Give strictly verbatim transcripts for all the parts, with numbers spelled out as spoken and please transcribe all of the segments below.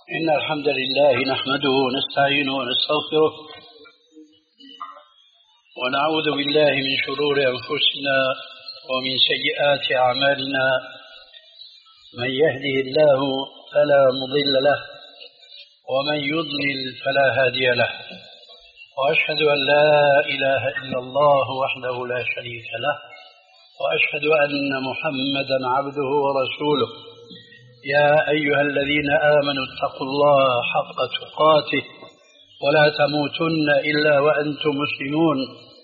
إن الحمد لله نحمده ونستعينه ونستغفره ونعوذ بالله من شرور أنفسنا ومن سيئات أعمالنا. من يهده الله فلا مضل له ومن يضلل فلا هادي له، وأشهد أن لا إله إلا الله وحده لا شريك له، وأشهد أن محمدا عبده ورسوله. يا أيها الذين آمنوا اتقوا الله حق تقاته ولا تموتن إلا وأنتم مسلمون.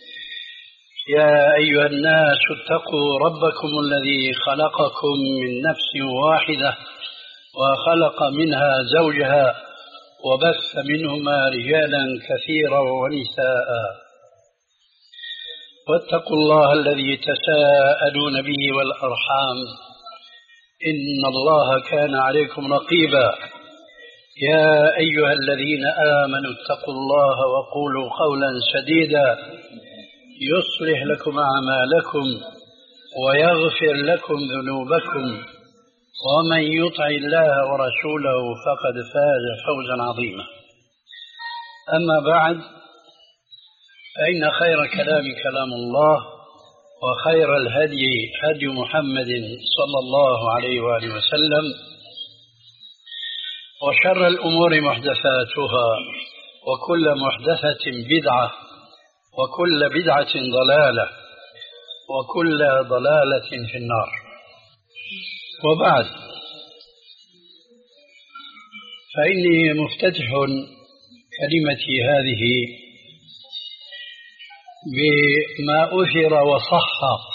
يا أيها الناس اتقوا ربكم الذي خلقكم من نفس واحدة وخلق منها زوجها وبث منهما رجالا كثيرا ونساء، واتقوا الله الذي تساءلون به والأرحام إن الله كان عليكم رقيبا. يا أيها الذين آمنوا اتقوا الله وقولوا قولا سديدا يصلح لكم أعمالكم ويغفر لكم ذنوبكم، ومن يطع الله ورسوله فقد فاز فوزا عظيما. أما بعد، فإن خير كلام كلام الله، وخير الهدي هدي محمد صلى الله عليه وآله وسلم، وشر الأمور محدثاتها، وكل محدثة بدعة، وكل بدعة ضلالة، وكل ضلالة في النار. وبعد، فإني مفتتح كلمتي هذه بما أثر وصح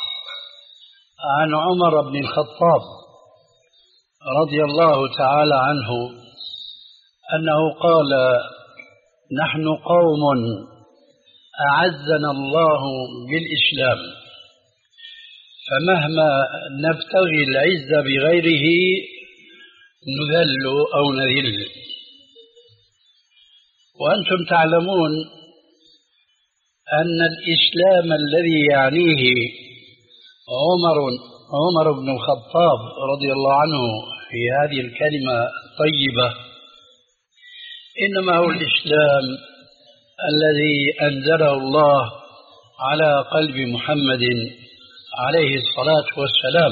عن عمر بن الخطاب رضي الله تعالى عنه أنه قال: نحن قوم أعزنا الله بالإسلام، فمهما نبتغي العز بغيره نذل أو نذل. وأنتم تعلمون أن الإسلام الذي يعنيه عمر عمر بن الخطاب رضي الله عنه في هذه الكلمة الطيبة إنما هو الإسلام الذي أنزله الله على قلب محمد عليه الصلاة والسلام.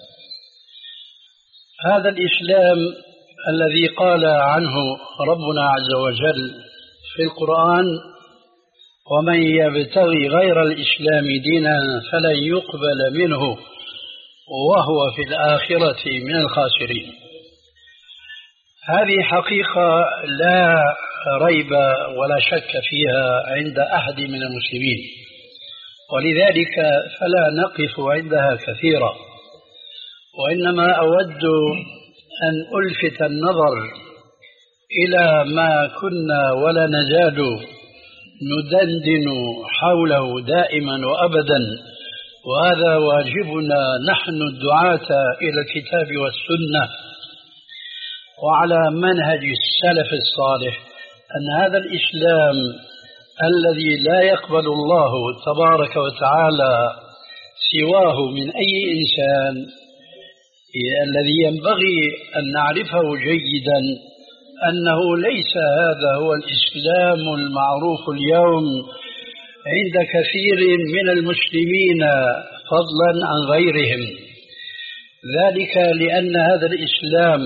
هذا الإسلام الذي قال عنه ربنا عز وجل في القرآن: ومن يبتغي غير الإسلام دينا فلن يقبل منه وهو في الآخرة من الخاسرين. هذه حقيقة لا ريب ولا شك فيها عند أحد من المسلمين، ولذلك فلا نقف عندها كثيرا، وإنما أود أن ألفت النظر إلى ما كنا ولا نزال ندندن حوله دائما وأبدا، وهذا واجبنا نحن الدعاة إلى الكتاب والسنة وعلى منهج السلف الصالح، أن هذا الإسلام الذي لا يقبل الله تبارك وتعالى سواه من أي إنسان، الذي ينبغي أن نعرفه جيدا أنه ليس هذا هو الإسلام المعروف اليوم عند كثير من المسلمين فضلا عن غيرهم. ذلك لأن هذا الإسلام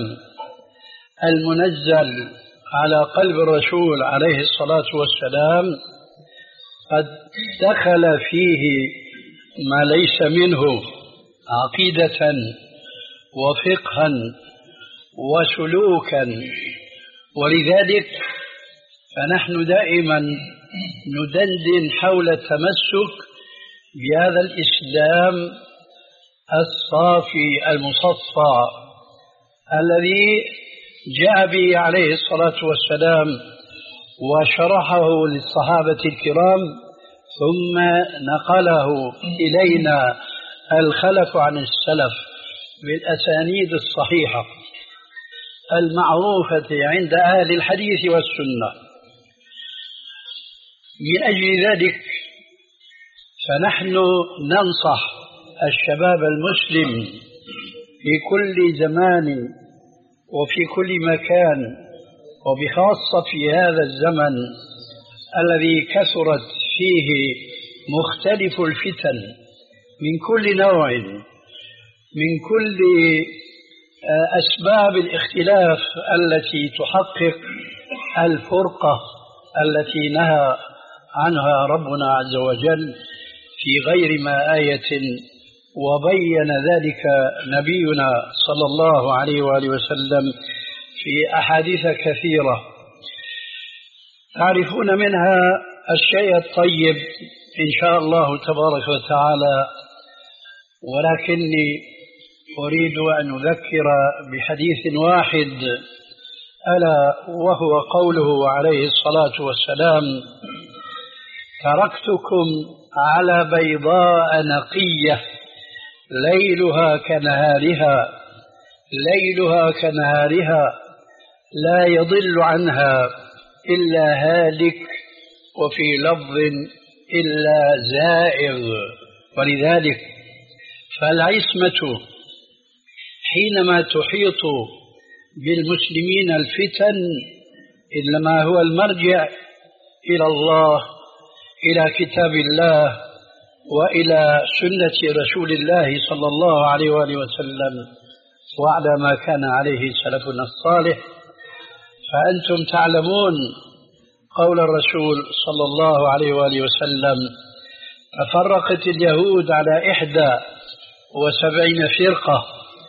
المنزل على قلب الرسول عليه الصلاة والسلام قد دخل فيه ما ليس منه عقيدة وفقها وسلوكا، ولذلك فنحن دائما ندندن حول التمسك بهذا الإسلام الصافي المصفى الذي جاء به عليه الصلاة والسلام وشرحه للصحابة الكرام، ثم نقله إلينا الخلف عن السلف بالأسانيد الصحيحة المعروفة عند أهل الحديث والسنة. من أجل ذلك فنحن ننصح الشباب المسلم في كل زمان وفي كل مكان وبخاصة في هذا الزمن الذي كثرت فيه مختلف الفتن من كل نوع، من كل أسباب الاختلاف التي تحقق الفرقة التي نهى عنها ربنا عز وجل في غير ما آية، وبين ذلك نبينا صلى الله عليه وآله وسلم في أحاديث كثيرة تعرفون منها الشيء الطيب إن شاء الله تبارك وتعالى، ولكني أريد أن أذكر بحديث واحد ألا وهو قوله عليه الصلاة والسلام: تركتكم على بيضاء نقية ليلها كنهارها ليلها كنهارها لا يضل عنها إلا هالك، وفي لفظ إلا زائغ. ولذلك فالعصمة حينما تحيط بالمسلمين الفتن إنما هو المرجع إلى الله، إلى كتاب الله، وإلى سنة رسول الله صلى الله عليه وآله وسلم، وعلى ما كان عليه سلفنا الصالح. فأنتم تعلمون قول الرسول صلى الله عليه وآله وسلم: تفرقت اليهود على إحدى وسبعين فرقة،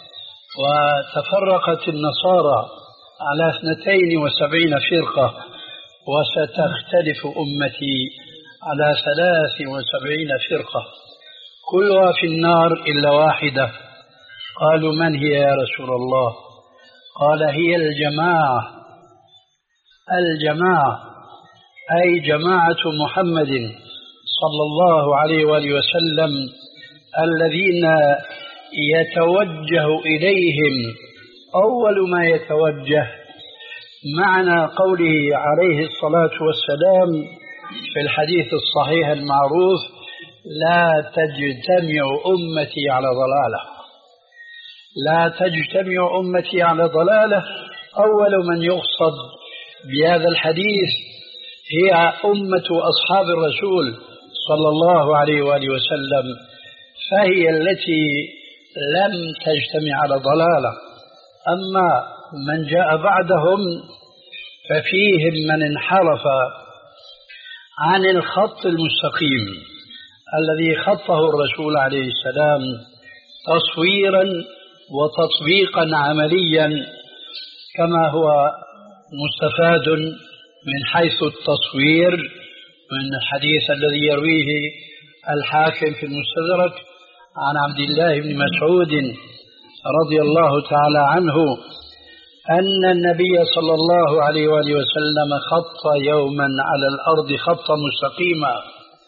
وتفرقت النصارى على اثنتين وسبعين فرقة، وستختلف أمتي على ثلاث وسبعين فرقة كلها في النار إلا واحدة. قالوا: من هي يا رسول الله؟ قال: هي الجماعة الجماعة أي جماعة محمد صلى الله عليه وآله وسلم الذين يتوجه إليهم أول ما يتوجه، معنى قوله عليه الصلاة والسلام في الحديث الصحيح المعروف: لا تجتمع أمتي على ضلالة. لا تجتمع أمتي على ضلالة، أول من يقصد بهذا الحديث هي أمة أصحاب الرسول صلى الله عليه وآله وسلم، فهي التي لم تجتمع على ضلالة. أما من جاء بعدهم ففيهم من انحرف عن الخط المستقيم الذي خطه الرسول عليه السلام تصويرا وتطبيقا عمليا، كما هو مستفاد من حيث التصوير من الحديث الذي يرويه الحاكم في المستدرك عن عبد الله بن مسعود رضي الله تعالى عنه أن النبي صلى الله عليه وآله وسلم خط يوما على الأرض خطا مستقيما،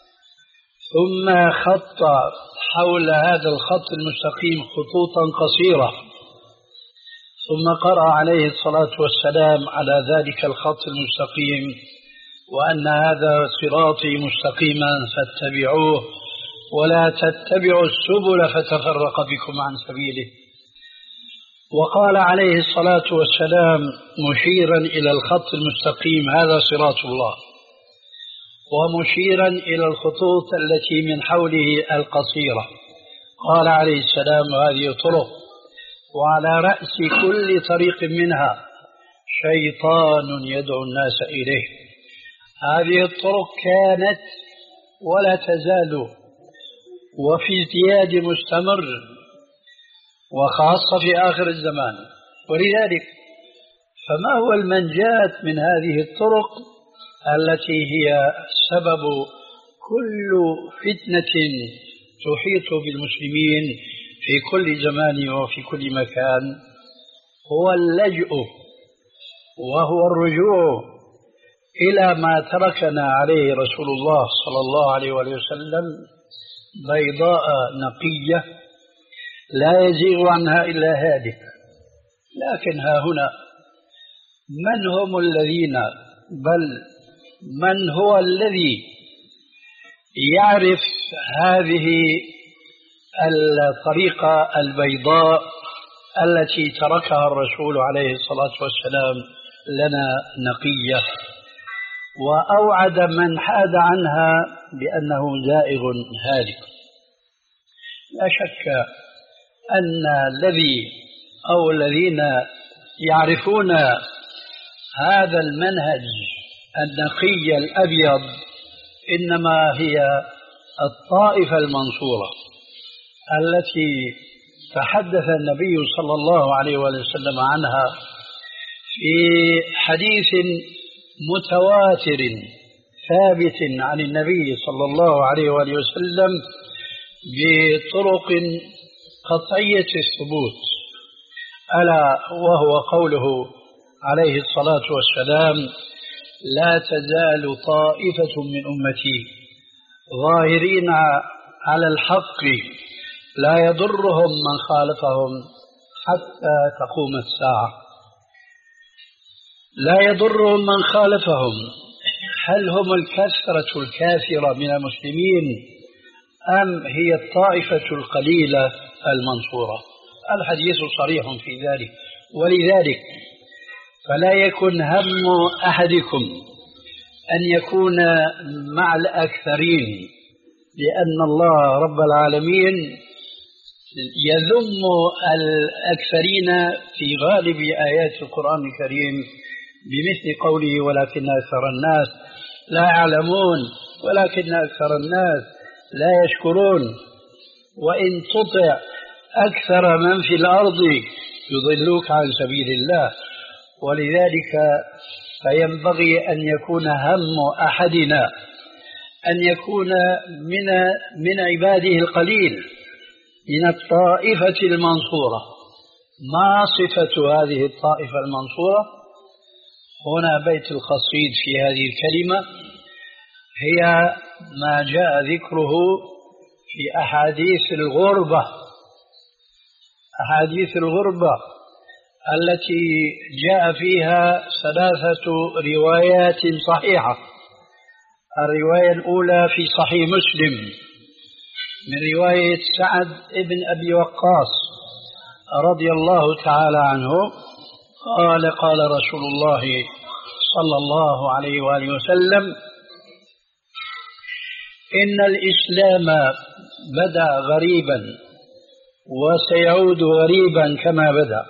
ثم خط حول هذا الخط المستقيم خطوطا قصيرة، ثم قرأ عليه الصلاة والسلام على ذلك الخط المستقيم: وأن هذا صراطي مستقيما فاتبعوه ولا تتبعوا السبل فتفرق بكم عن سبيله. وقال عليه الصلاة والسلام مشيرا إلى الخط المستقيم: هذا صراط الله، ومشيرا إلى الخطوط التي من حوله القصيرة قال عليه السلام: هذه طرق، وعلى رأس كل طريق منها شيطان يدعو الناس إليه. هذه الطرق كانت ولا تزال وفي ازدياد مستمر، وخاصة في آخر الزمان. ولذلك فما هو المنجاة من هذه الطرق التي هي سبب كل فتنة تحيط بالمسلمين في كل زمان وفي كل مكان؟ هو اللجؤ وهو الرجوع إلى ما تركنا عليه رسول الله صلى الله عليه وسلم: بيضاء نقية لا يزيغ عنها إلا هالك. لكن ها هنا من هم الذين بل من هو الذي يعرف هذه الطريقة البيضاء التي تركها الرسول عليه الصلاة والسلام لنا نقية، وأوعد من حاد عنها بأنه زائغ هالك. لا شك أن الذي أو الذين يعرفون هذا المنهج النقي الأبيض إنما هي الطائفة المنصورة التي تحدث النبي صلى الله عليه وسلم عنها في حديث متواتر ثابت عن النبي صلى الله عليه وسلم بطرق قطعية الثبوت، ألا وهو قوله عليه الصلاة والسلام: لا تزال طائفة من أمتي ظاهرين على الحق لا يضرهم من خالفهم حتى تقوم الساعة. لا يضرهم من خالفهم، هل هم الكثرة الكافرة من المسلمين أم هي الطائفة القليلة المنصورة؟ الحديث صريح في ذلك. ولذلك فلا يكن هم أحدكم أن يكون مع الأكثرين، لأن الله رب العالمين يذم الأكثرين في غالب آيات القرآن الكريم بمثل قوله: ولكن أكثر الناس لا يعلمون، ولكن أكثر الناس لا يشكرون. وإن تطع أكثر من في الأرض يضلوك عن سبيل الله. ولذلك فينبغي أن يكون هم أحدنا أن يكون من من عباده القليل من الطائفة المنصورة. ما صفة هذه الطائفة المنصورة؟ هنا بيت القصيد في هذه الكلمة هي ما جاء ذكره في أحاديث الغربة، أحاديث الغربة التي جاء فيها ثلاثة روايات صحيحة. الرواية الأولى في صحيح مسلم من رواية سعد بن أبي وقاص رضي الله تعالى عنه قال: قال رسول الله صلى الله عليه وآله وسلم: إن الإسلام بدأ غريبا وسيعود غريبا كما بدأ،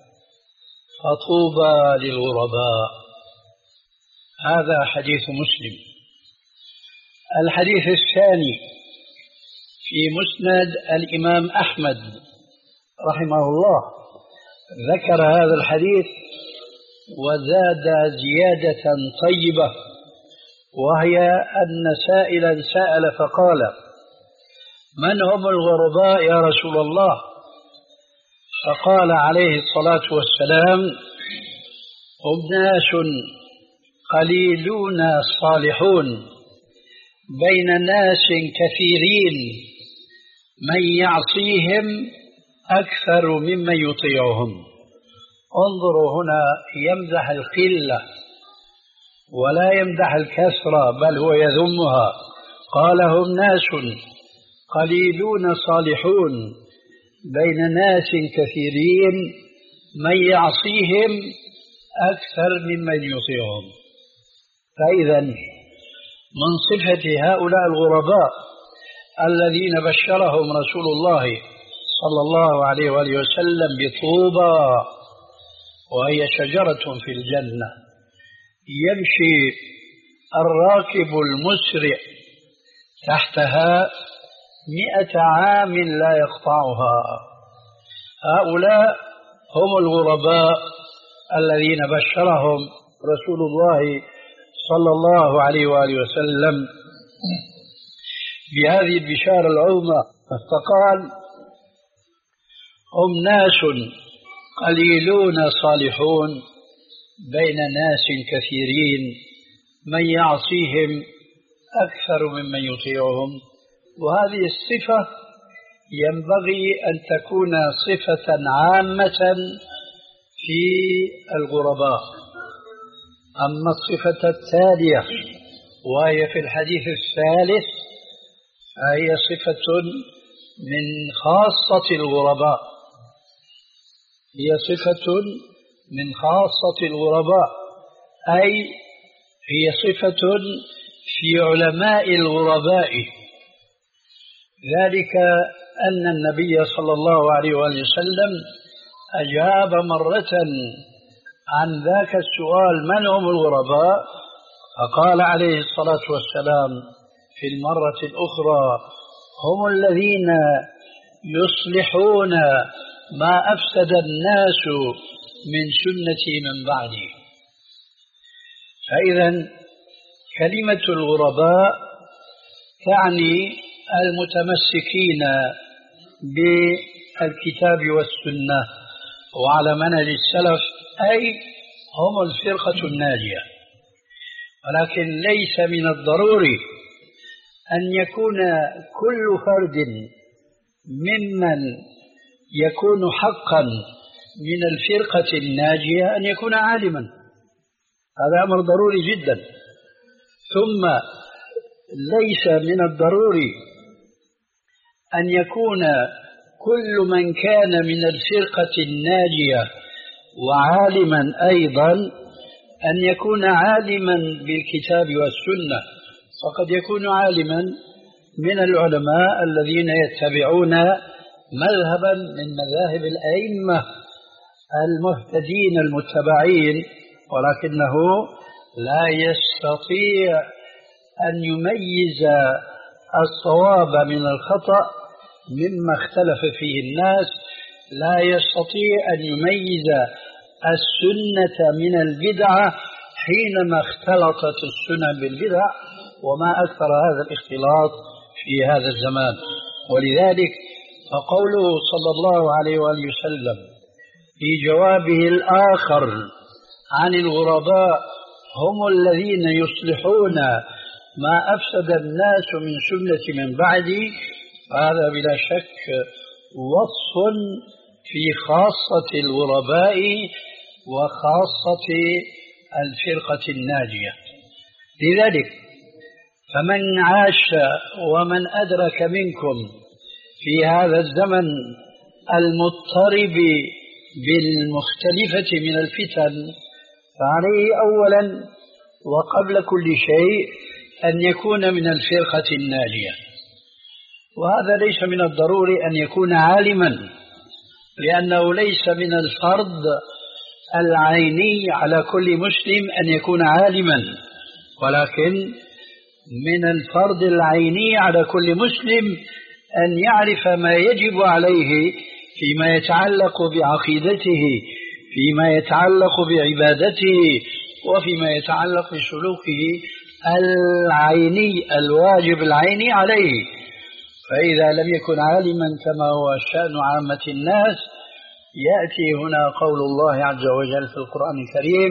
فطوبى للغرباء. هذا حديث مسلم. الحديث الثاني في مسند الإمام أحمد رحمه الله ذكر هذا الحديث وزاد زيادة طيبة، وهي أن سائلا سأل فقال: من هم الغرباء يا رسول الله؟ فقال عليه الصلاة والسلام: هم ناس قليلون صالحون بين ناس كثيرين من يعصيهم أكثر ممن يطيعهم. انظروا هنا يمدح القلة ولا يمدح الكثرة، بل هو يذمها. قال: هم ناس قليلون صالحون بين ناس كثيرين من يعصيهم أكثر ممن يطيعهم. فإذا من صفة هؤلاء الغرباء الذين بشرهم رسول الله صلى الله عليه وآله وسلم بطوبى، وهي شجرة في الجنة يمشي الراكب المسرع تحتها مئة عام لا يقطعها. هؤلاء هم الغرباء الذين بشرهم رسول الله صلى الله عليه وآله وسلم بهذه البشارة العظمى، فقال: هم ناس قليلون صالحون بين ناس كثيرين من يعصيهم أكثر ممن يطيعهم. وهذه الصفة ينبغي أن تكون صفة عامة في الغرباء. أما الصفة التالية وهي في الحديث الثالث فهي صفة من خاصة الغرباء، هي صفة من خاصة الغرباء. أي هي صفة في علماء الغرباء، ذلك أن النبي صلى الله عليه وآله وسلم أجاب مرة عن ذاك السؤال من هم الغرباء، فقال عليه الصلاة والسلام في المرة الأخرى هم الذين يصلحون ما أفسد الناس من سنتي من بعدي. فإذا كلمة الغرباء تعني المتمسكين بالكتاب والسنة وعلى منهج السلف، أي هم الفرقة الناجية. ولكن ليس من الضروري أن يكون كل فرد ممن يكون حقا من الفرقة الناجية أن يكون عالما، هذا أمر ضروري جدا. ثم ليس من الضروري أن يكون كل من كان من الفرقة الناجية وعالما أيضا أن يكون عالما بالكتاب والسنة، فقد يكون عالما من العلماء الذين يتبعون مذهبا من مذاهب الأئمة المهتدين المتبعين، ولكنه لا يستطيع أن يميز الصواب من الخطأ مما اختلف فيه الناس، لا يستطيع أن يميز السنة من البدعة حينما اختلطت السنن بالبدع، وما أكثر هذا الاختلاط في هذا الزمان. ولذلك فقوله صلى الله عليه وآله وسلم في جوابه الآخر عن الغرباء هم الذين يصلحون ما أفسد الناس من سنة من بعدي، هذا بلا شك وصف في خاصة الغرباء وخاصة الفرقة الناجية. لذلك فمن عاش ومن أدرك منكم في هذا الزمن المضطرب بالمختلفة من الفتن فعليه أولا وقبل كل شيء أن يكون من الفرقة الناجية. وهذا ليس من الضروري أن يكون عالما، لأنه ليس من الفرض العيني على كل مسلم أن يكون عالما، ولكن من الفرض العيني على كل مسلم أن يعرف ما يجب عليه فيما يتعلق بعقيدته، فيما يتعلق بعبادته، وفيما يتعلق بسلوكه العيني الواجب العيني عليه. فإذا لم يكن عالما كما هو شأن عامة الناس، يأتي هنا قول الله عز وجل في القرآن الكريم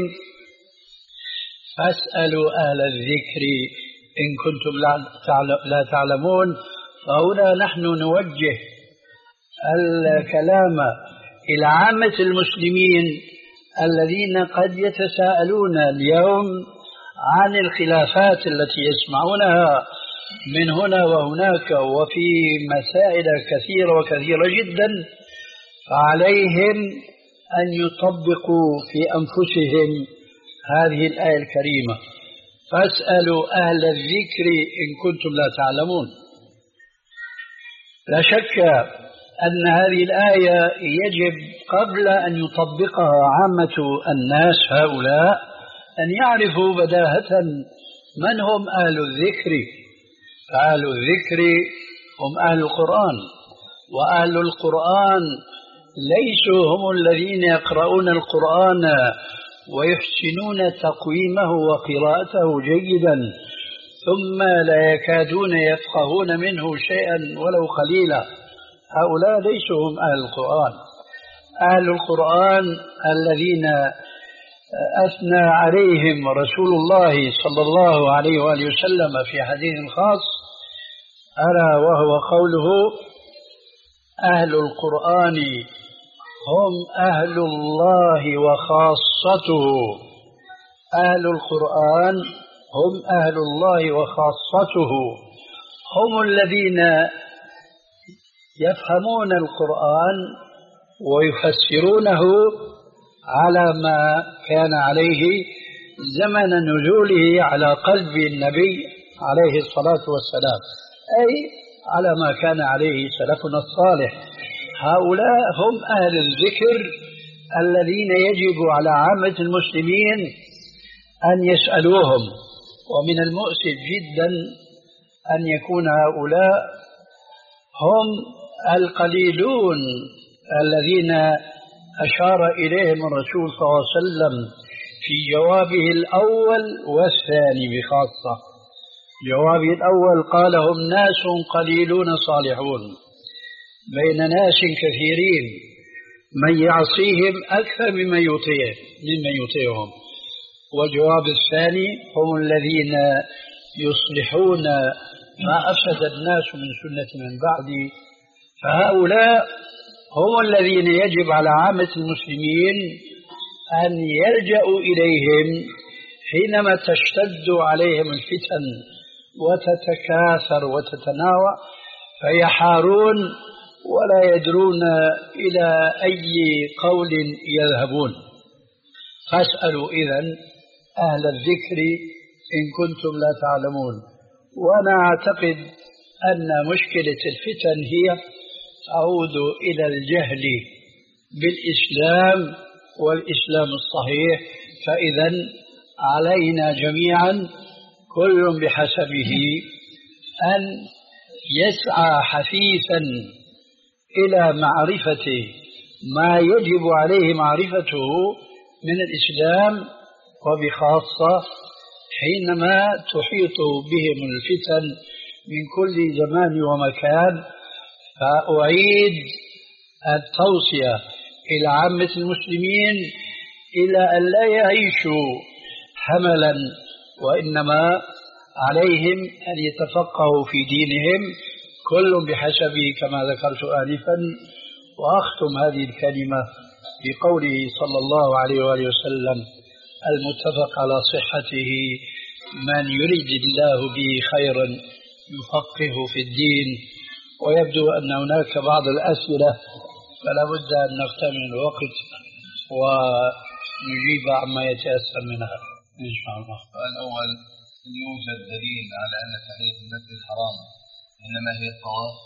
فاسألوا أهل الذكر إن كنتم لا تعلمون. فهنا نحن نوجه الكلام إلى عامة المسلمين الذين قد يتساءلون اليوم عن الخلافات التي يسمعونها من هنا وهناك وفي مسائل كثيرة وكثيرة جدا، فعليهم أن يطبقوا في أنفسهم هذه الآية الكريمة فاسألوا أهل الذكر إن كنتم لا تعلمون. لا شك أن هذه الآية يجب قبل أن يطبقها عامة الناس هؤلاء أن يعرفوا بداهة من هم أهل الذكر. فأهل الذكر هم أهل القرآن، وأهل القرآن ليسوا هم الذين يقرؤون القرآن ويحسنون تقويمه وقراءته جيدا ثم لا يكادون يفقهون منه شيئا ولو قليلا. هؤلاء ليسوا هم أهل القرآن. أهل القرآن الذين أثنى عليهم رسول الله صلى الله عليه وآله وسلم في حديث خاص، ألا وهو قوله أهل القرآن هم أهل الله وخاصته. أهل القرآن هم أهل الله وخاصته، هم الذين يفهمون القرآن ويفسرونه على ما كان عليه زمن نزوله على قلب النبي عليه الصلاة والسلام، أي على ما كان عليه سلفنا الصالح. هؤلاء هم أهل الذكر الذين يجب على عامة المسلمين أن يسألوهم. ومن المؤسف جدا أن يكون هؤلاء هم القليلون الذين أشار إليهم الرسول صلى الله عليه وسلم في جوابه الأول والثاني بخاصة. جوابه الأول قال: هم ناس قليلون صالحون بين ناس كثيرين من يعصيهم أكثر ممن يطيع ممن يطيعهم. والجواب الثاني: هم الذين يصلحون ما أفسد الناس من سنة من بعدي. فهؤلاء هم الذين يجب على عامة المسلمين أن يلجأوا إليهم حينما تشتد عليهم الفتن وتتكاثر وتتناوى، فيحارون ولا يدرون إلى أي قول يذهبون. فاسألوا إذن أهل الذكر إن كنتم لا تعلمون. وأنا أعتقد أن مشكلة الفتن هي تعود إلى الجهل بالإسلام والإسلام الصحيح. فإذا علينا جميعا كل بحسبه أن يسعى حثيثا إلى معرفة ما يجب عليه معرفته من الإسلام، وبخاصة حينما تحيط بهم الفتن من كل زمان ومكان. فأعيد التوصية إلى عامة المسلمين إلى أن لا يعيشوا حملا، وإنما عليهم أن يتفقهوا في دينهم كل بحسبه كما ذكرت آنفا. وأختم هذه الكلمة بقوله صلى الله عليه وآله وسلم المتفق على صحته: من يريد الله به خيرا يفقهه في الدين. ويبدو أن هناك بعض الأسئلة فلا بد أن نغتنم الوقت ونجيب عما يتيسر منها إن شاء الله. الأول: يوجد دليل على أن تحية المسجد الحرام إنما هي الطواف؟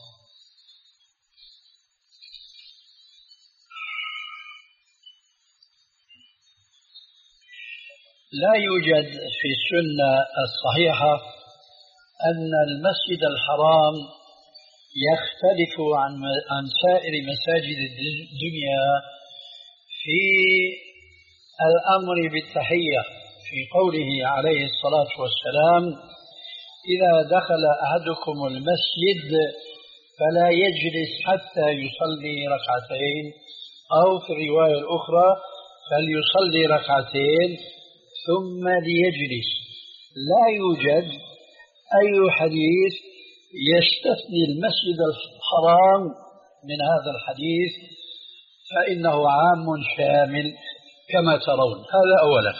لا يوجد في السنة الصحيحة أن المسجد الحرام يختلف عن عن سائر مساجد الدنيا في الأمر بالتحية، في قوله عليه الصلاة والسلام: إذا دخل أحدكم المسجد فلا يجلس حتى يصلي ركعتين، أو في الرواية الأخرى فليصلي ركعتين ثم ليجلس. لا يوجد أي حديث يستثني المسجد الحرام من هذا الحديث، فإنه عام شامل كما ترون. هذا أولا.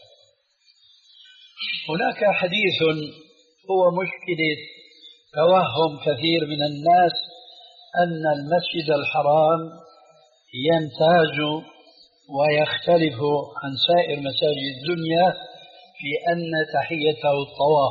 هناك حديث هو مشكلة توهم كثير من الناس أن المسجد الحرام يمتاز ويختلف عن سائر مساجد الدنيا في أن تحيته الطواف.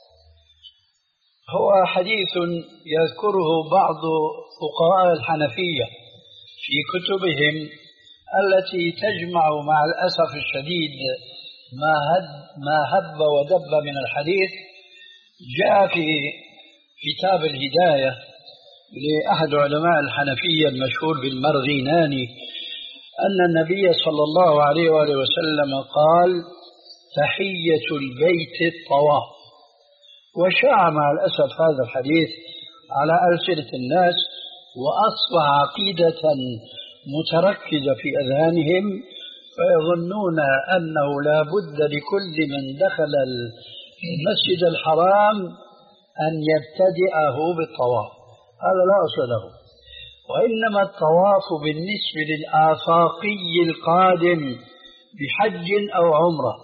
هو حديث يذكره بعض فقهاء الحنفية في كتبهم التي تجمع مع الأسف الشديد ما هب, ما هب ودب من الحديث. جاء في كتاب الهداية لأحد علماء الحنفية المشهور بالمرغيناني أن النبي صلى الله عليه وآله وسلم قال: تحية البيت الطواف. وشاع مع الأسف هذا الحديث على ألسنة الناس، وأصبح عقيدة متركزة في أذهانهم، فيظنون أنه لا بد لكل من دخل المسجد الحرام أن يبتدئه بالطواف. هذا لا أصل له، وإنما الطواف بالنسبة للآفاقي القادم بحج أو عمرة.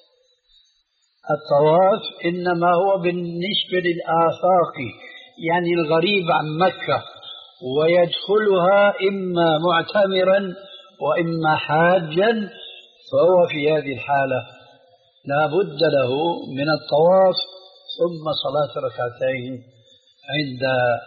الطواف إنما هو بالنسبة للآفاقي، يعني الغريب عن مكة، ويدخلها إما معتمرا وإما حاجا، فهو في هذه الحالة لا بد له من الطواف ثم صلاة ركعتين عند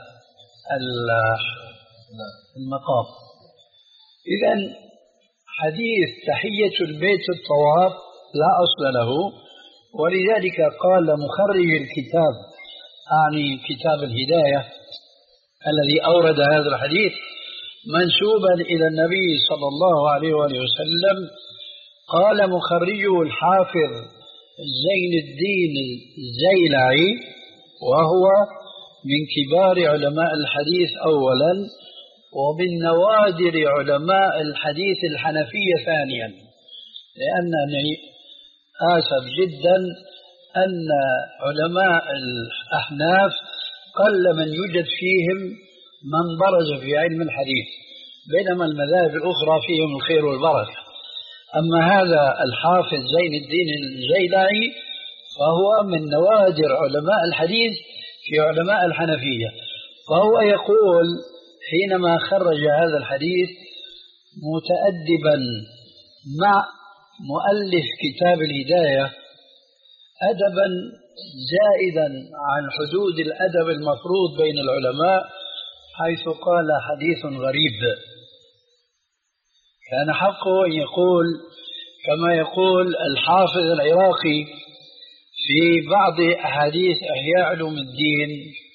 المقام. إذن حديث تحية البيت الطواف لا أصل له، ولذلك قال مخرج الكتاب، أعني كتاب الهداية الذي أورد هذا الحديث منسوبا إلى النبي صلى الله عليه وآله وسلم، قال مخرجه الحافظ زين الدين الزيلعي، وهو من كبار علماء الحديث أولا، ومن نوادر علماء الحديث الحنفية ثانيا، لأنني آسف جدا أن علماء الأحناف قل من يوجد فيهم من برز في علم الحديث، بينما المذاهب الأخرى فيهم الخير والبركة. أما هذا الحافظ زين الدين الزيلعي فهو من نوادر علماء الحديث في علماء الحنفية، فهو يقول حينما خرج هذا الحديث متأدبا مع مؤلف كتاب الهداية أدبا زائدا عن حدود الأدب المفروض بين العلماء، حيث قال حديث غريب. كان حقه أن يقول كما يقول الحافظ العراقي في بعض أحاديث إحياء علوم الدين: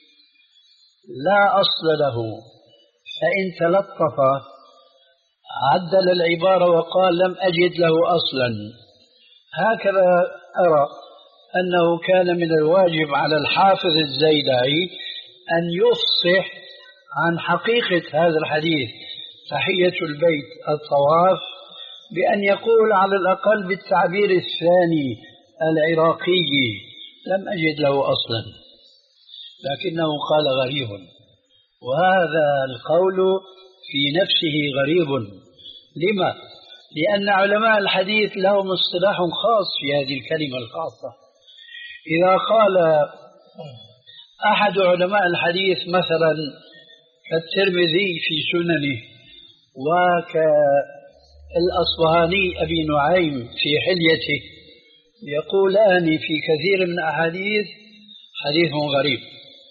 لا أصل له، فإن تلطف عدل العبارة وقال لم أجد له أصلا. هكذا أرى أنه كان من الواجب على الحافظ الزيلعي أن يفصح عن حقيقة هذا الحديث تحية البيت الطواف بأن يقول على الأقل بالتعبير الثاني العراقي: لم أجد له أصلا، لكنه قال غريب، وهذا القول في نفسه غريب. لما؟ لأن علماء الحديث لهم اصطلاح خاص في هذه الكلمة الخاصة. إذا قال أحد علماء الحديث مثلا كالترمذي في سننه وكالأصبهاني أبي نعيم في حليته يقولان في كثير من أحاديث حديث غريب،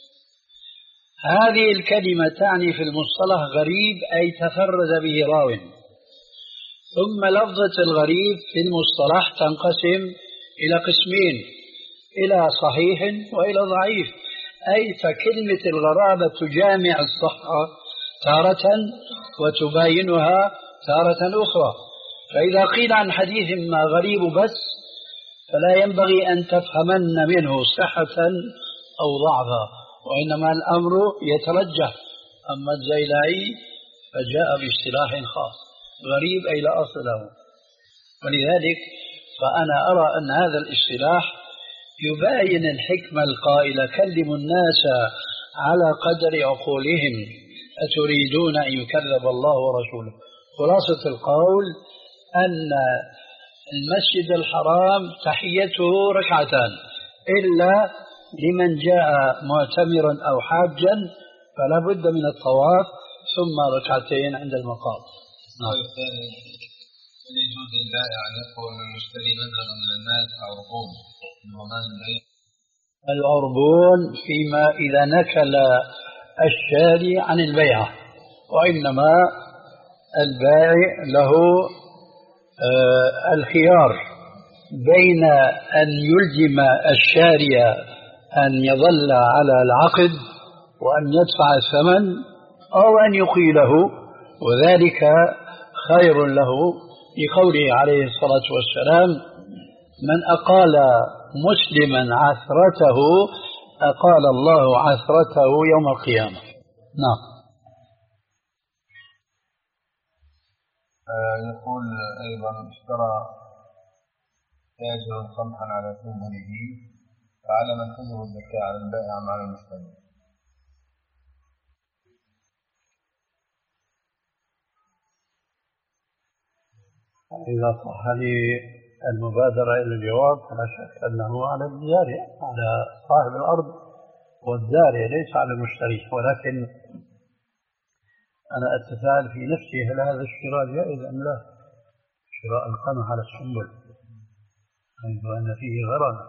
هذه الكلمة تعني في المصطلح غريب أي تفرد به راو. ثم لفظة الغريب في المصطلح تنقسم إلى قسمين: إلى صحيح وإلى ضعيف، أي فكلمة الغرابة تجامع الصحة تارة وتباينها تارة أخرى. فإذا قيل عن حديث ما غريب بس فلا ينبغي أن تفهمن منه صحة أو ضعفا، وإنما الأمر يترجح. أما الزيلعي فجاء باصطلاح خاص: غريب أي لا أصل له. ولذلك فأنا أرى أن هذا الاصطلاح يباين الحكمة القائلة: كلموا الناس على قدر عقولهم أتريدون أن يكذب الله ورسوله. خلاصة القول أن المسجد الحرام تحيته ركعتان، إلا لمن جاء معتمرا أو حاجا فلا بد من الطواف ثم ركعتين عند المقام. نعم. هل يجوز البائع أن يقول للمشتري مبلغا من المال كعربون من ضمان البيع؟ العربون فيما إذا نكل الشاري عن البيعة، وإنما البائع له آه الخيار بين أن يلزم الشاري أن يظل على العقد وأن يدفع الثمن، أو أن يقيله، وذلك خير له، لقوله عليه الصلاة والسلام: من أقال مسلما عثرته أقال الله عثرته يوم القيامة. نعم. آه يقول أيضا: اشترى تاجر قمحا على سنبله، فعلى من تجب الزكاة، على البائع أم على المشتري؟ إذا صح لي المبادرة إلى الجواب فلا شك أنه على الزارع، على صاحب الأرض والزارع، ليس على المشتري. ولكن أنا أتساءل في نفسي: هل هذا الشراء جائز أم لا؟ شراء القمح على السنبل. حيث أن فيه غرض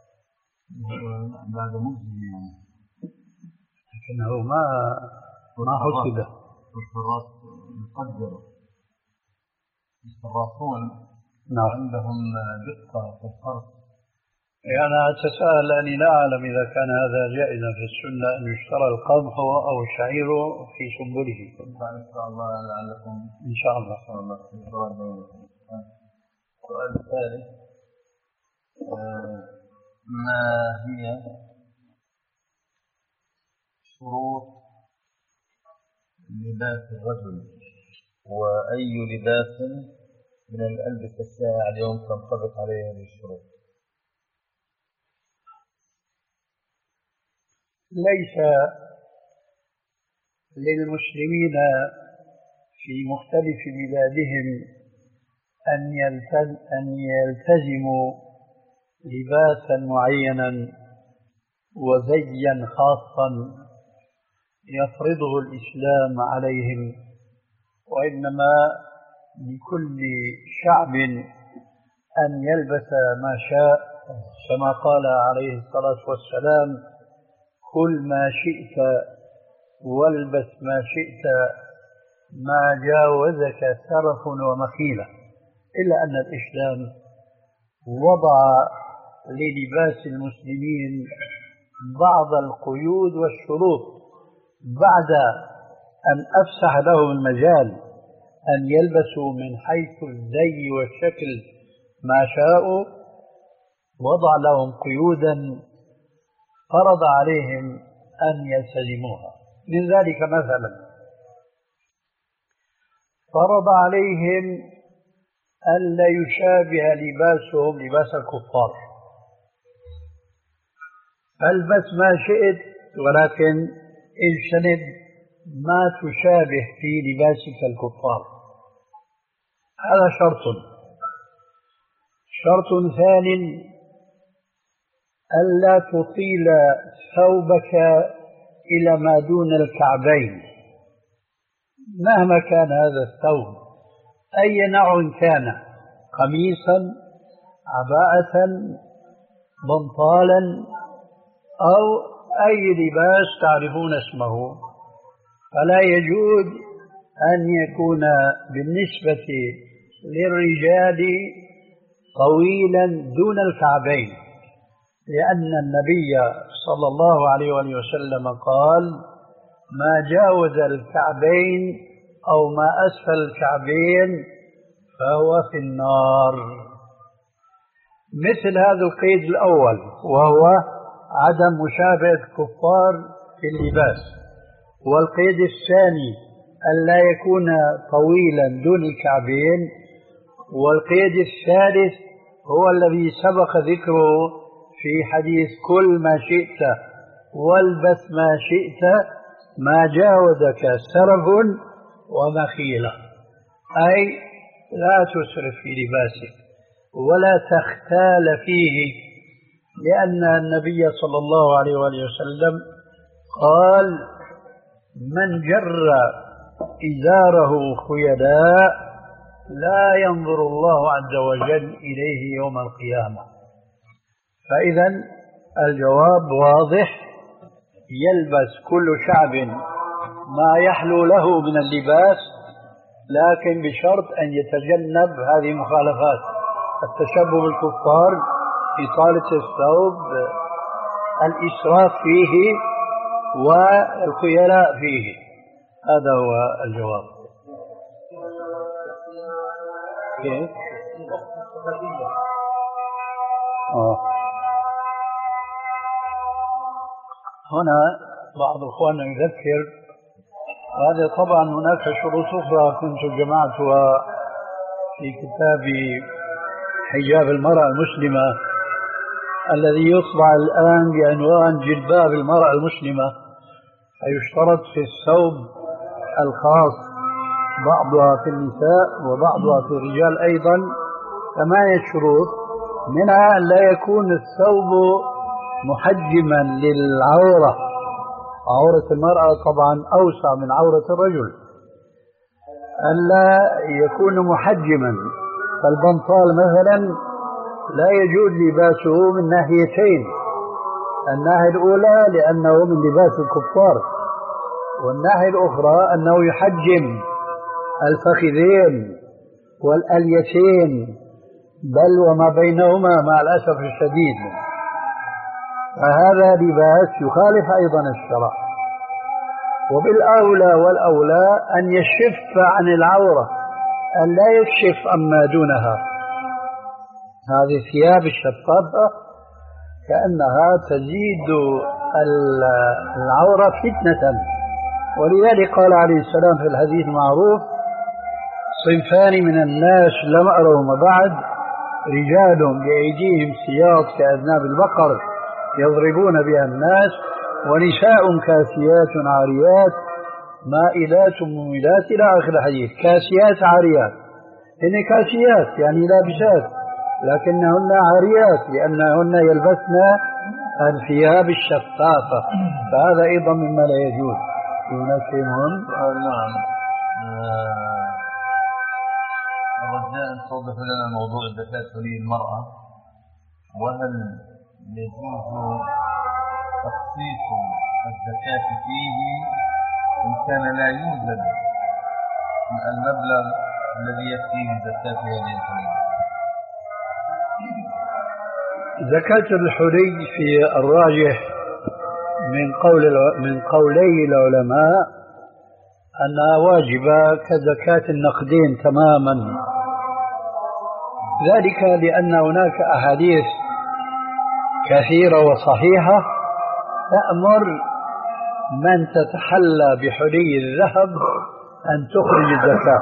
بعد مجزي يعني، لكنه ما ما حسب. والحراس يقدر الحراسون نعم عندهم دقة في الخرق. يعني أنا أتساءل أني لا أعلم إذا كان هذا جائزا في السنة أن يشترى القمح أو الشعير في سنبله. إن شاء الله لعلكم إن شاء الله. إن شاء الله. السؤال الثالث، ما هي شروط لباس الرجل وأي لباس من الألبسة الشائعة اليوم تنطبق عليه هذه الشروط؟ ليس للمسلمين في مختلف بلادهم أن يلتزموا لباسا معينا وزيا خاصا يفرضه الإسلام عليهم، وإنما لكل شعب أن يلبس ما شاء، كما قال عليه الصلاة والسلام: كل ما شئت والبس ما شئت ما جاوزك سرف ومخيلة. إلا أن الإسلام وضع للباس المسلمين بعض القيود والشروط بعد أن أفسح لهم المجال أن يلبسوا من حيث الزي والشكل ما شاءوا. وضع لهم قيودا فرض عليهم أن يلتزموها. من ذلك مثلا فرض عليهم ألا يشابه لباسهم لباس الكفار. البس ما شئت ولكن اجتنب ما تشابه في لباسك الكفار. هذا شرط. شرط ثاني: ألا تطيل ثوبك إلى ما دون الكعبين مهما كان هذا الثوب، أي نوع كان، قميصا، عباءة، بنطالا، أو أي لباس تعرفون اسمه، فلا يجوز أن يكون بالنسبة للرجال طويلا دون الكعبين، لأن النبي صلى الله عليه وسلم قال: ما جاوز الكعبين أو ما أسفل الكعبين فهو في النار. مثل هذا القيد الأول وهو عدم مشابهة الكفار في اللباس، والقيد الثاني ألا يكون طويلا دون الكعبين، والقيد الثالث هو الذي سبق ذكره في حديث كل ما شئت والبس ما شئت ما جاوزك سرف ومخيلة، أي لا تسرف في لباسك ولا تختال فيه، لأن النبي صلى الله عليه وسلم قال: من جر إزاره خيلاء لا ينظر الله عز وجل إليه يوم القيامة. فإذا الجواب واضح: يلبس كل شعب ما يحلو له من اللباس، لكن بشرط أن يتجنب هذه المخالفات: التشبه بالكفار، إطالة الثوب، الإسراف فيه، والخيلاء فيه. هذا هو الجواب. كيف؟ آه. هنا بعض إخواننا يذكر، وهذا طبعا هناك شروط أخرى كنت جمعتها في كتاب حجاب المرأة المسلمة الذي يطبع الآن بعنوان جلباب المرأة المسلمة، فيشترط في الثوب الخاص بعضها في النساء وبعضها في الرجال أيضا ثمانية شروط، منها أن لا يكون الثوب محجما للعورة. عورة المرأة طبعا أوسع من عورة الرجل. أن لا يكون محجما، فالبنطال مثلا لا يجوز لباسه من ناحيتين. الناحية الأولى لأنه من لباس الكفار، والناحية الأخرى أنه يحجم الفخذين والأليتين بل وما بينهما مع الأسف الشديد، فهذا لباس يخالف أيضا الشرع. وبالأولى والأولى أن يشف عن العورة، أن لا يكشف عما دونها. هذه الثياب الشفافة كأنها تزيد العورة فتنة، ولذلك قال عليه السلام في الحديث المعروف: صنفان من الناس لم أرهما بعد، رجال بأيديهم سياط كأذناب البقر يضربون بها الناس، ونساء كاسيات عاريات مائلات مميلات إلى آخر الحديث. كاسيات عاريات، هن كاسيات يعني لابسات، لكنهن عاريات لأنهن يلبسن الثياب الشفافة، فهذا أيضا مما لا يجوز ينسمهم. نعم. رجاء أن توضح لنا موضوع زكاة ولي المرأة، وهل يجوز تخصيص الزكاة فيه إن كان لا يوجد المبلغ الذي يكفي زكاة هذه الحرية؟ زكاة الحري في الراجح من قول من قولي العلماء أنها واجبة كزكاة النقدين تماما، ذلك لأن هناك أحاديث كثيرة وصحيحة تأمر من تتحلى بحلي الذهب أن تخرج الزكاة.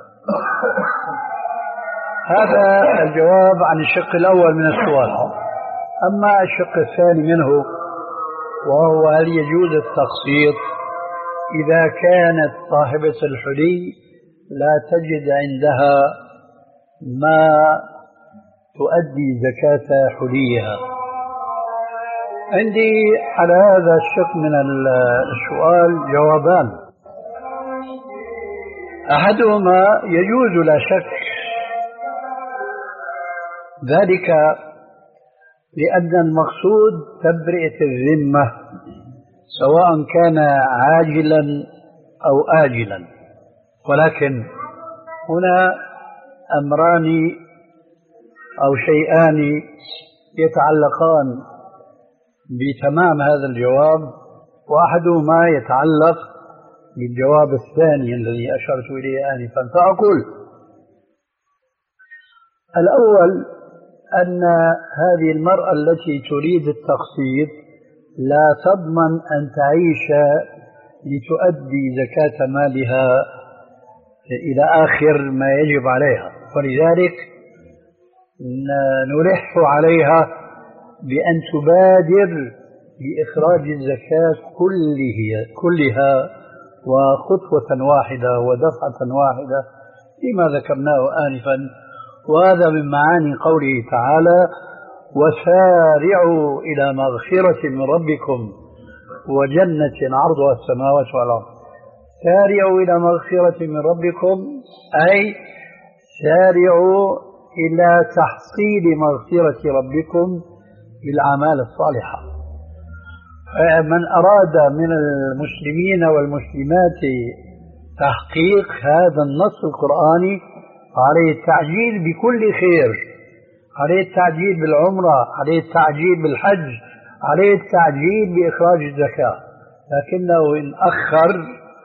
هذا الجواب عن الشق الأول من السؤال. أما الشق الثاني منه وهو هل يجوز التخصيص إذا كانت صاحبة الحلي لا تجد عندها ما تؤدي زكاة حليها. عندي على هذا الشق من السؤال جوابان. أحدهما يجوز لا شك، ذلك لأن المقصود تبرئة الذمة سواء كان عاجلا أو آجلا، ولكن هنا أمران أو شيئان يتعلقان بتمام هذا الجواب، وأحدهما يتعلق بالجواب الثاني الذي أشرت إليه آنفا. فأقول الأول أن هذه المرأة التي تريد التخصيص لا تضمن أن تعيش لتؤدي زكاة مالها إلى آخر ما يجب عليها، ولذلك نلح عليها بأن تبادر بإخراج الزكاة كلها, كلها وخطوة واحدة ودفعة واحدة لما ذكرناه آنفا. وهذا من معاني قوله تعالى: وسارعوا إلى مغفرة من ربكم وجنة عرضها السماوات والأرض. سارعوا إلى مغفرة من ربكم أي سارعوا إلى تحصيل مغفرة ربكم بالأعمال الصالحة. من أراد من المسلمين والمسلمات تحقيق هذا النص القرآني عليه التعجيل بكل خير، عليه التعجيل بالعمرة، عليه التعجيل بالحج، عليه التعجيل بإخراج الزكاة، لكنه إن أخر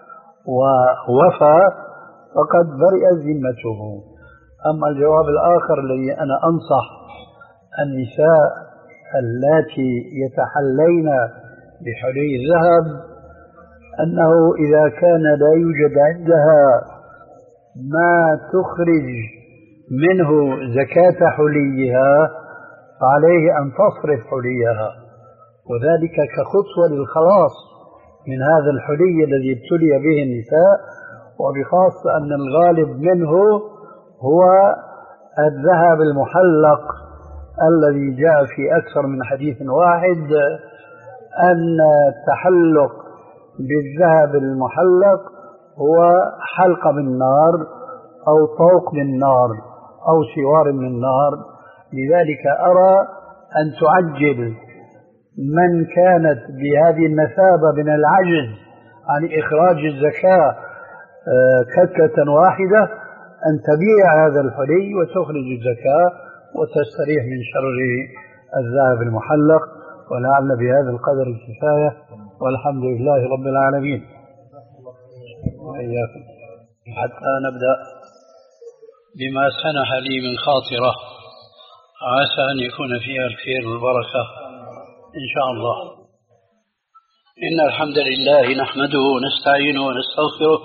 ووفى فقد برئ ذمته. أما الجواب الآخر الذي أنا أنصح النساء اللاتي يتحلين بحلي الذهب أنه إذا كان لا يوجد عندها ما تخرج منه زكاة حليها فعليه أن تصرف حليها، وذلك كخطوة للخلاص من هذا الحلي الذي ابتلي به النساء، وبخاصة أن الغالب منه هو الذهب المحلق الذي جاء في أكثر من حديث واحد أن التحلق بالذهب المحلق هو حلقة من نار أو طوق من نار أو سوار من نار، لذلك أرى أن تعجل من كانت بهذه المثابة من العجز عن إخراج الزكاة كتكة واحدة، أن تبيع هذا الحلي وتخرج الزكاة وتستريح من شر الذهب المحلق. ولعل بهذا القدر الكفاية، والحمد لله رب العالمين. وإياكم. حتى نبدأ بما سنح لي من خاطرة عسى أن يكون فيها الخير والبركة إن شاء الله. إن الحمد لله نحمده ونستعينه ونستغفره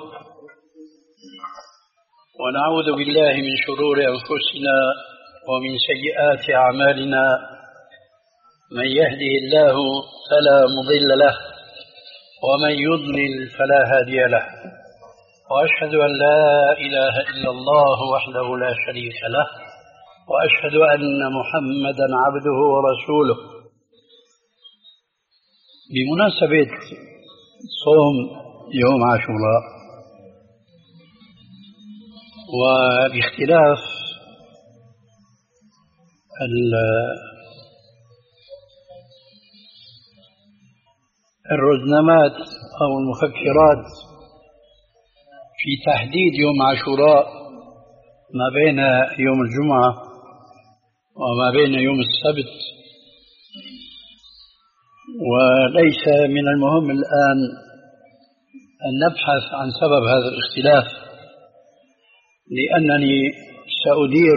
ونعوذ بالله من شرور أنفسنا ومن سيئات أعمالنا. من يهده الله فلا مضل له ومن يضلل فلا هادي له، وأشهد أن لا إله إلا الله وحده لا شريك له، وأشهد أن محمدا عبده ورسوله. بمناسبة صوم يوم عاشوراء وباختلاف الرزنامات أو المفكرات في تحديد يوم عاشوراء ما بين يوم الجمعة وما بين يوم السبت، وليس من المهم الآن أن نبحث عن سبب هذا الاختلاف، لأنني سأدير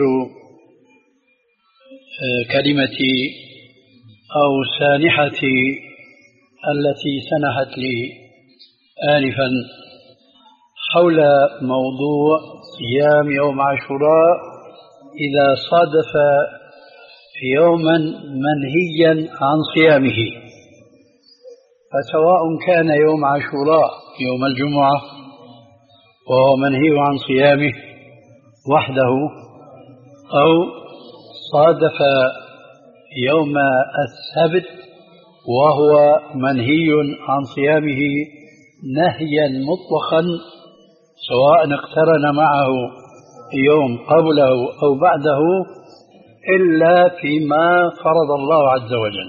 كلمتي أو سانحتي التي سنحت لي آنفا حول موضوع صيام يوم عاشوراء إذا صادف يوما منهيا عن صيامه، فسواء كان يوم عاشوراء يوم الجمعة وهو منهي عن صيامه وحده، أو صادف يوم السبت وهو منهي عن صيامه نهيا مطلقا، سواء اقترن معه يوم قبله أو بعده، إلا فيما فرض الله عز وجل.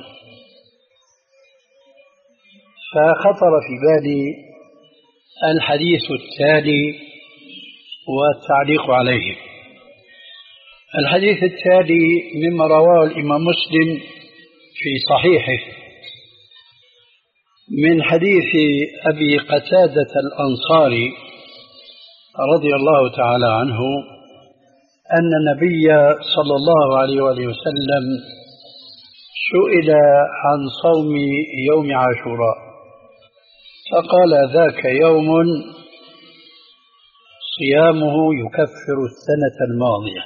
فخطر في بالي الحديث التالي والتعليق عليه. الحديث التالي مما رواه الإمام مسلم في صحيحه من حديث أبي قتادة الأنصاري رضي الله تعالى عنه أن النبي صلى الله عليه وآله وسلم سئل عن صوم يوم عاشوراء فقال: ذاك يوم صيامه يكفر السنة الماضية.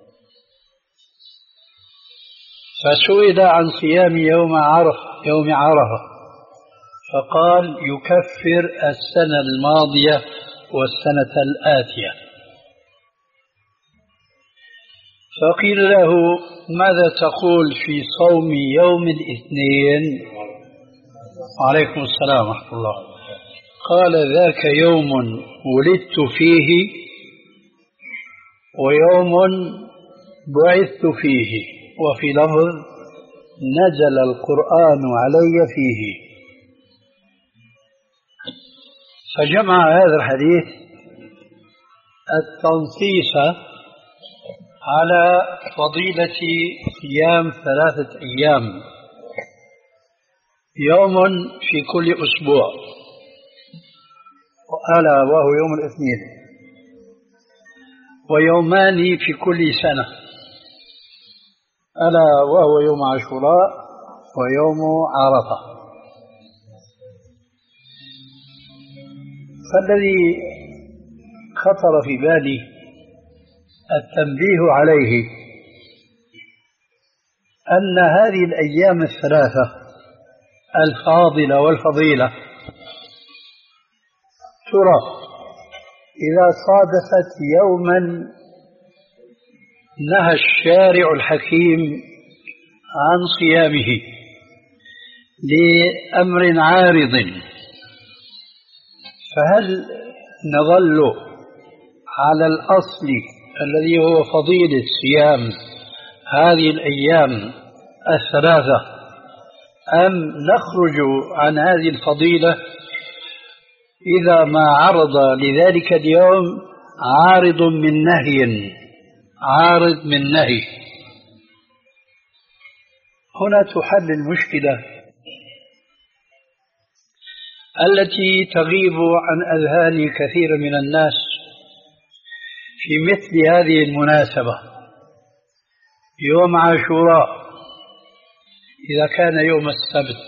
فسئل عن صيام يوم عرفة يوم عرفة فقال: يكفر السنة الماضية والسنة الآتية. فقيل له: ماذا تقول في صوم يوم الاثنين؟ وعليكم السلام ورحمة الله. قال: ذاك يوم ولدت فيه ويوم بعثت فيه، وفي لفظ نزل القرآن علي فيه. فجمع هذا الحديث التنصيص على فضيلة صيام ثلاثة أيام، يوم في كل أسبوع ألا وهو يوم الاثنين، ويومان في كل سنة ألا وهو يوم عاشوراء ويوم عرفة. فالذي خطر في بالي التنبيه عليه أن هذه الأيام الثلاثة الفاضلة والفضيلة ترى إذا صادفت يوما نهى الشارع الحكيم عن صيامه لأمر عارض، فهل نظل على الأصل الذي هو فضيلة صيام هذه الأيام الثلاثة أم نخرج عن هذه الفضيلة إذا ما عرض لذلك اليوم عارض من نهي عارض من نهي. هنا تحل المشكلة التي تغيب عن أذهان كثير من الناس في مثل هذه المناسبة. يوم عاشوراء إذا كان يوم السبت،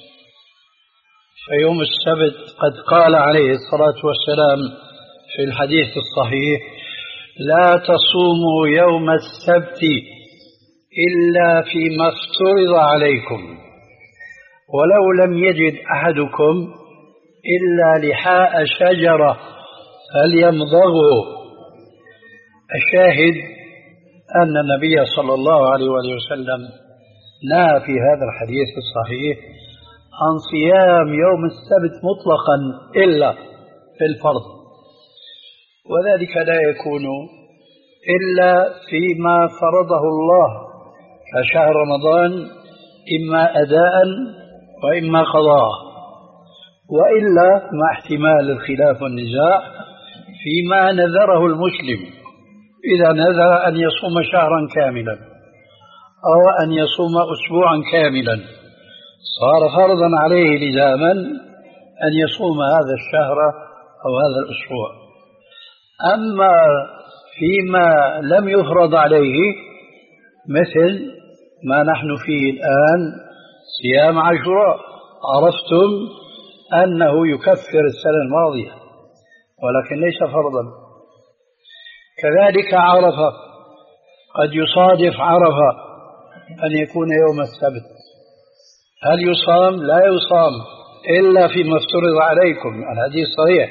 فيوم السبت قد قال عليه الصلاة والسلام في الحديث الصحيح: لا تصوموا يوم السبت إلا فيما افترض عليكم، ولو لم يجد أحدكم إلا لحاء شجرة فليمضغه. الشاهد أن النبي صلى الله عليه وسلم نهى في هذا الحديث الصحيح عن صيام يوم السبت مطلقا إلا في الفرض، وذلك لا يكون إلا فيما فرضه الله كشهر رمضان، إما أداء وإما قضاء، وإلا مع احتمال الخلاف والنزاع فيما نذره المسلم. إذا نذر أن يصوم شهرا كاملا أو أن يصوم أسبوعا كاملا صار فرضا عليه لزاما أن يصوم هذا الشهر أو هذا الأسبوع. أما فيما لم يفرض عليه مثل ما نحن فيه الآن صيام عاشوراء، عرفتم أنه يكفر السنة الماضية ولكن ليس فرضا. كذلك عرفة، قد يصادف عرفة أن يكون يوم السبت، هل يصام؟ لا يصام إلا فيما افترض عليكم، الحديث صحيح.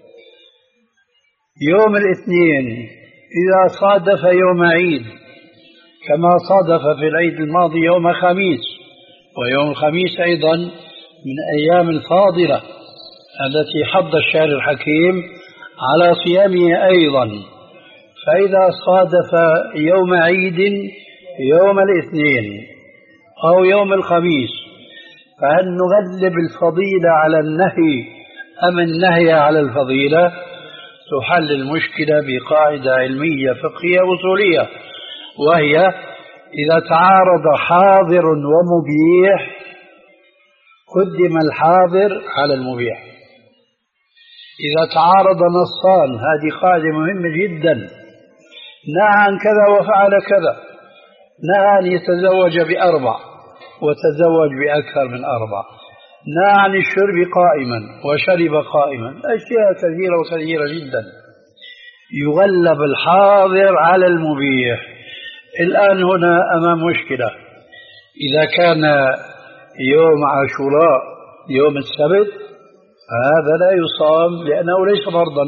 يوم الاثنين إذا صادف يوم عيد كما صادف في العيد الماضي يوم خميس، ويوم الخميس أيضا من أيام الفاضلة التي حض الشارع الحكيم على صيامه أيضا، فإذا صادف يوم عيد يوم الاثنين أو يوم الخميس، فهل نغلب الفضيلة على النهي أم النهي على الفضيلة؟ تحل المشكلة بقاعدة علمية فقهية أصولية، وهي إذا تعارض حاضر ومبيح قدم الحاضر على المبيح. إذا تعارض نصان، هذه قاعدة مهمة جدا، نهى عن كذا وفعل كذا، نهى أن يتزوج بأربع وتزوج بأكثر من أربع، نهى عن الشرب قائما وشرب قائما، أشياء كثيرة وكثيرة جدا، يغلب الحاضر على المبيح. الآن هنا أمام مشكلة، إذا كان يوم عاشوراء يوم السبت هذا لا يصام لأنه ليس فرضا،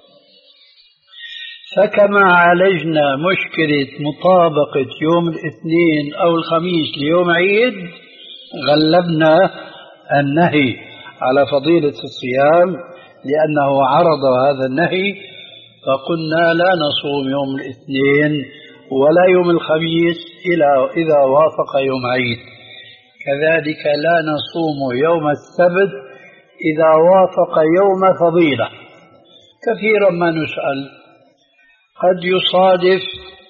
فكما عالجنا مشكلة مطابقة يوم الاثنين أو الخميس ليوم عيد، غلبنا النهي على فضيلة الصيام لأنه عرض هذا النهي، فقلنا لا نصوم يوم الاثنين ولا يوم الخميس إلا إذا وافق يوم عيد. كذلك لا نصوم يوم السبت إذا وافق يوم فضيلة. كثيرا ما نسأل، قد يصادف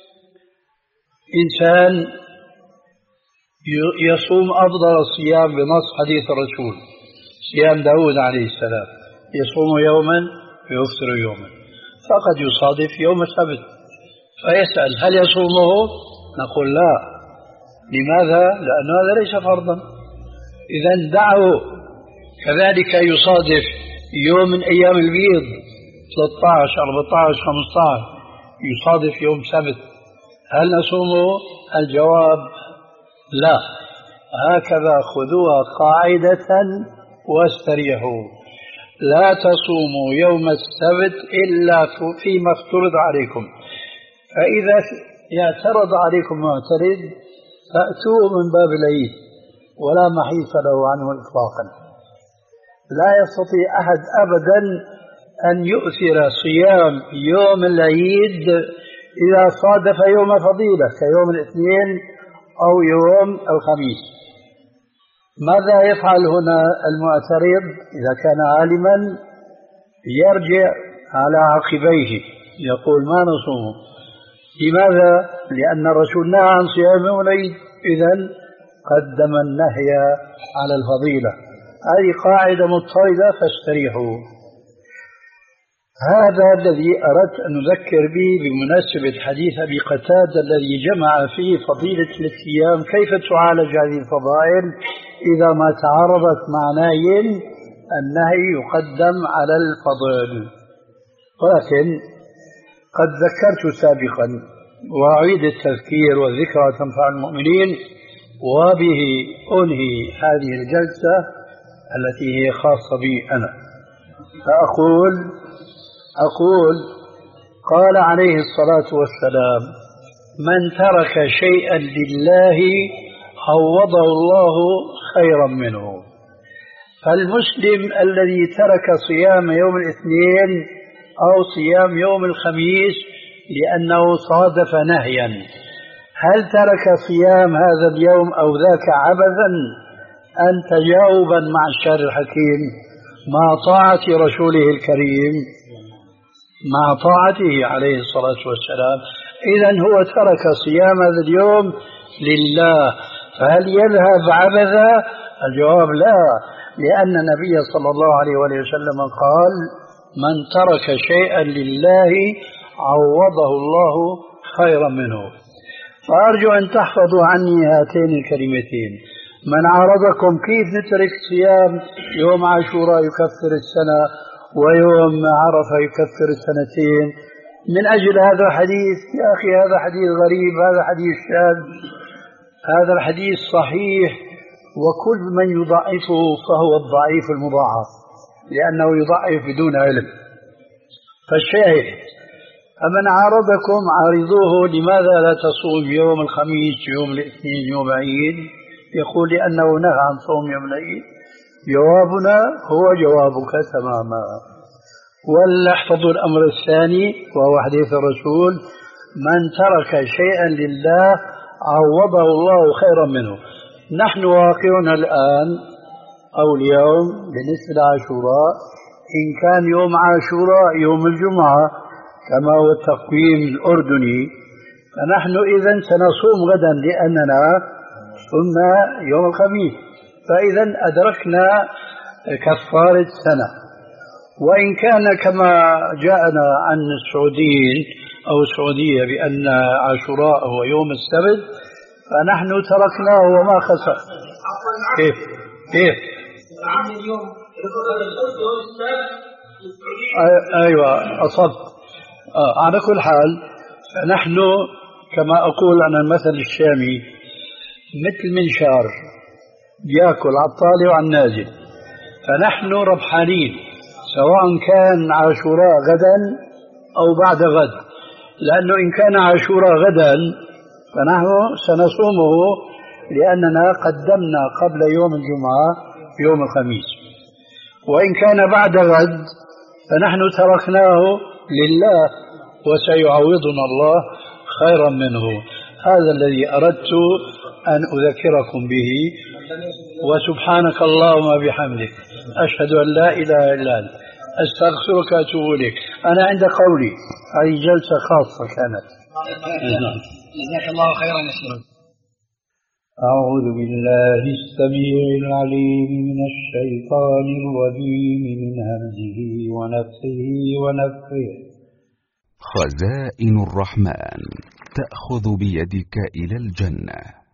إنسان يصوم أفضل الصيام بنص حديث الرسول صيام داود عليه السلام، يصوم يوما ويفطر يوما، فقد يصادف يوم السبت فيسأل هل يصومه؟ نقول لا. لماذا؟ لأن هذا ليس فرضا، إذن دعه. كذلك يصادف يوم من أيام البيض ثلاثة عشر أربعة عشر خمسة عشر، يصادف يوم سبت، هل نصومه؟ الجواب لا. هكذا خذوها قاعدة واستريحوا، لا تصوموا يوم السبت إلا فيما افترض عليكم، فإذا اعترض عليكم معترض فأتوه من باب العيد ولا محيص له عنه إطلاقا. لا يستطيع أحد أبدا أن يؤثر صيام يوم العيد إذا صادف يوم فضيلة كيوم الاثنين أو يوم الخميس. ماذا يفعل هنا المعترض؟ إذا كان عالما يرجع على عقبيه يقول ما نصوم. لماذا؟ لأن الرسول نهى عن صيام يوم العيد، إذن قدم النهي على الفضيلة. هذه قاعدة مضطردة فاستريحوا. هذا الذي أردت أن نذكر به بمناسبة حديث أبي قتادة الذي جمع فيه فضيلة الصيام. كيف تعالج هذه الفضائل إذا ما تعارضت معناين؟ النهي يقدم على الفضل. ولكن قد ذكرت سابقا وأعيد التذكير والذكرى تنفع المؤمنين، وبه أنهي هذه الجلسة التي هي خاصة بي أنا. فأقول أقول قال عليه الصلاة والسلام: من ترك شيئا لله عوضه الله خيرا منه. فالمسلم الذي ترك صيام يوم الاثنين أو صيام يوم الخميس لأنه صادف نهيا، هل ترك صيام هذا اليوم أو ذاك عبثا أم تجاوبا مع الشارع الحكيم مع طاعة رسوله الكريم، مع طاعته عليه الصلاة والسلام؟ إذن هو ترك صيام هذا اليوم لله، فهل يذهب عبثا؟ الجواب لا، لأن النبي صلى الله عليه وسلم قال: من ترك شيئا لله عوضه الله خيرا منه. فأرجو أن تحفظوا عني هاتين الكلمتين: من عارضكم كيف نترك صيام يوم عاشوراء يكفر السنة ويوم عرفة يكفر السنتين من أجل هذا الحديث؟ يا أخي هذا حديث غريب، هذا حديث شاذ. هذا الحديث صحيح، وكل من يضعفه فهو الضعيف المضاعف، لأنه يضعف بدون علم. فالشاهد: فمن عارضكم عارضوه لماذا لا تصوم يوم الخميس يوم الاثنين يوم عيد؟ يقول: لأنه نهى عن صوم يوم العيد. جوابنا هو جوابك تماما. ولنحفظوا الأمر الثاني وهو حديث الرسول: من ترك شيئا لله عوضه الله خيرا منه. نحن واقعنا الآن أو اليوم بالنسبة لعاشوراء، إن كان يوم عاشوراء يوم الجمعة كما هو التقويم الأردني، فنحن إذن سنصوم غدا لأننا صمنا يوم الخميس، فإذا أدركنا كفارة سنة. وإن كان كما جاءنا عن السعوديين أو السعودية بأن عاشوراء هو يوم السبت، فنحن تركناه وما خسر. كيف كيف أيوة أصبت. آه على كل حال نحن كما أقول أنا المثل الشامي مثل منشار يأكل على الطالع وعلى النازل، فنحن ربحانين سواء كان عاشوراء غدا أو بعد غد، لأنه إن كان عاشوراء غدا فنحن سنصومه لأننا قدمنا قبل يوم الجمعة يوم الخميس، وإن كان بعد غد فنحن تركناه لله وسيعوضنا الله خيرا منه. هذا الذي أردت أن أذكركم به. وسبحانك اللهم بحمدك أشهد أن لا إله إلا أنت أستغفرك وأتوب إليك. أنا عند قولي هذه جلسة خاصة كانت. جزاك الله خيرا يا شيخ. أعوذ بالله السميع العليم من الشيطان الرجيم من همزه ونفسه ونفخه. خزائن الرحمن تأخذ بيدك إلى الجنة.